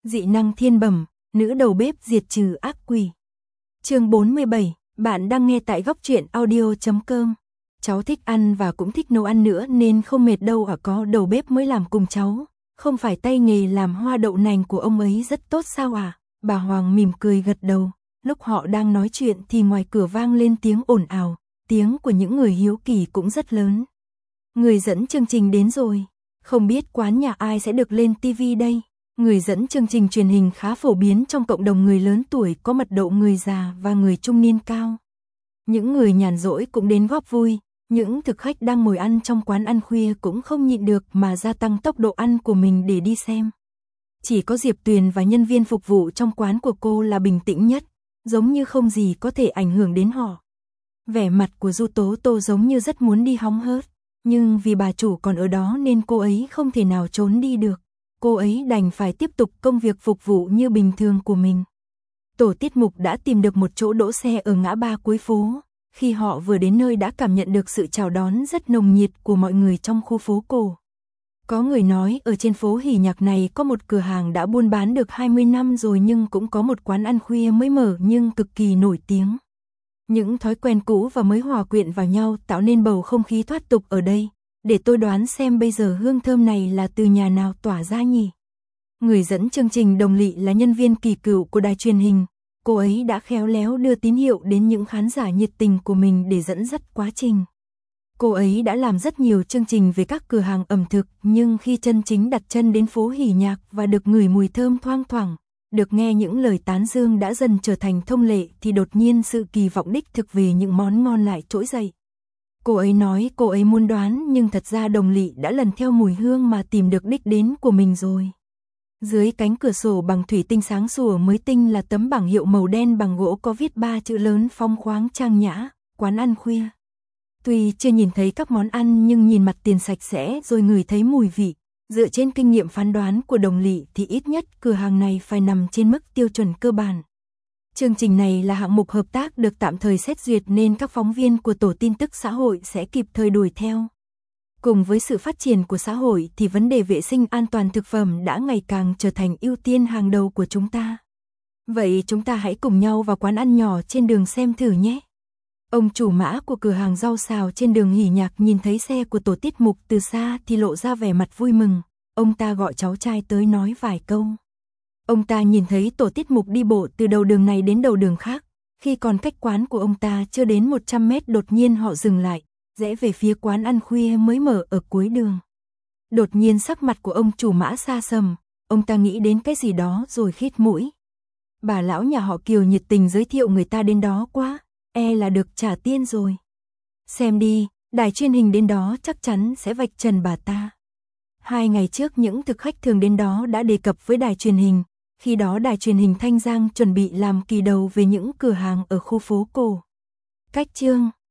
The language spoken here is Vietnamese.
Dị năng thiên bẩm, nữ đầu bếp diệt trừ ác quỷ. Chương 47, bạn đang nghe tại góc truyện audio.com. Cháu thích ăn và cũng thích nấu ăn nữa nên không mệt đâu à, có đầu bếp mới làm cùng cháu. Không phải tay nghề làm hoa đậu nành của ông ấy rất tốt sao à? Bà Hoàng mỉm cười gật đầu. Lúc họ đang nói chuyện thì ngoài cửa vang lên tiếng ồn ào, tiếng của những người hiếu kỳ cũng rất lớn. Người dẫn chương trình đến rồi, không biết quán nhà ai sẽ được lên TV đây. Người dẫn chương trình truyền hình khá phổ biến trong cộng đồng người lớn tuổi, có mật độ người già và người trung niên cao. Những người nhàn rỗi cũng đến góp vui, những thực khách đang ngồi ăn trong quán ăn khuya cũng không nhịn được mà gia tăng tốc độ ăn của mình để đi xem. Chỉ có Diệp Tuyền và nhân viên phục vụ trong quán của cô là bình tĩnh nhất, giống như không gì có thể ảnh hưởng đến họ. Vẻ mặt của Du Tố Tô giống như rất muốn đi hóng hớt, nhưng vì bà chủ còn ở đó nên cô ấy không thể nào trốn đi được. Cô ấy đành phải tiếp tục công việc phục vụ như bình thường của mình. Tổ tiết mục đã tìm được một chỗ đỗ xe ở ngã ba cuối phố. Khi họ vừa đến nơi đã cảm nhận được sự chào đón rất nồng nhiệt của mọi người trong khu phố cổ. Có người nói ở trên phố Hỉ Nhạc này có một cửa hàng đã buôn bán được 20 năm rồi, nhưng cũng có một quán ăn khuya mới mở nhưng cực kỳ nổi tiếng. Những thói quen cũ và mới hòa quyện vào nhau tạo nên bầu không khí thoát tục ở đây. Để tôi đoán xem bây giờ hương thơm này là từ nhà nào tỏa ra nhỉ? Người dẫn chương trình Đồng Lị là nhân viên kỳ cựu của đài truyền hình. Cô ấy đã khéo léo đưa tín hiệu đến những khán giả nhiệt tình của mình để dẫn dắt quá trình. Cô ấy đã làm rất nhiều chương trình về các cửa hàng ẩm thực, nhưng khi chân chính đặt chân đến phố Hỉ Nhạc và được ngửi mùi thơm thoang thoảng, được nghe những lời tán dương đã dần trở thành thông lệ thì đột nhiên sự kỳ vọng đích thực về những món ngon lại trỗi dậy. Cô ấy nói cô ấy muốn đoán, nhưng thật ra Đồng Lị đã lần theo mùi hương mà tìm được đích đến của mình rồi. Dưới cánh cửa sổ bằng thủy tinh sáng sủa mới tinh là tấm bảng hiệu màu đen bằng gỗ có viết 3 chữ lớn phóng khoáng trang nhã, quán ăn khuya. Tuy chưa nhìn thấy các món ăn nhưng nhìn mặt tiền sạch sẽ rồi ngửi thấy mùi vị. Dựa trên kinh nghiệm phán đoán của Đồng Lị thì ít nhất cửa hàng này phải nằm trên mức tiêu chuẩn cơ bản. Chương trình này là hạng mục hợp tác được tạm thời xét duyệt nên các phóng viên của tổ tin tức xã hội sẽ kịp thời đuổi theo. Cùng với sự phát triển của xã hội thì vấn đề vệ sinh an toàn thực phẩm đã ngày càng trở thành ưu tiên hàng đầu của chúng ta. Vậy chúng ta hãy cùng nhau vào quán ăn nhỏ trên đường xem thử nhé. Ông chủ mã của cửa hàng rau xào trên đường Hỉ Nhạc nhìn thấy xe của tổ tiết mục từ xa thì lộ ra vẻ mặt vui mừng. Ông ta gọi cháu trai tới nói vài câu. Ông ta nhìn thấy tổ tiết mục đi bộ từ đầu đường này đến đầu đường khác. Khi còn cách quán của ông ta chưa đến 100 mét đột nhiên họ dừng lại, rẽ về phía quán ăn khuya mới mở ở cuối đường. Đột nhiên sắc mặt của ông chủ mã xa sầm, ông ta nghĩ đến cái gì đó rồi khít mũi. Bà lão nhà họ Kiều nhiệt tình giới thiệu người ta đến đó quá, e là được trả tiền rồi. Xem đi, đài truyền hình đến đó chắc chắn sẽ vạch trần bà ta. 2 ngày trước những thực khách thường đến đó đã đề cập với đài truyền hình. Khi đó đài truyền hình Thanh Giang chuẩn bị làm kỳ đầu về những cửa hàng ở khu phố cổ. Cách chương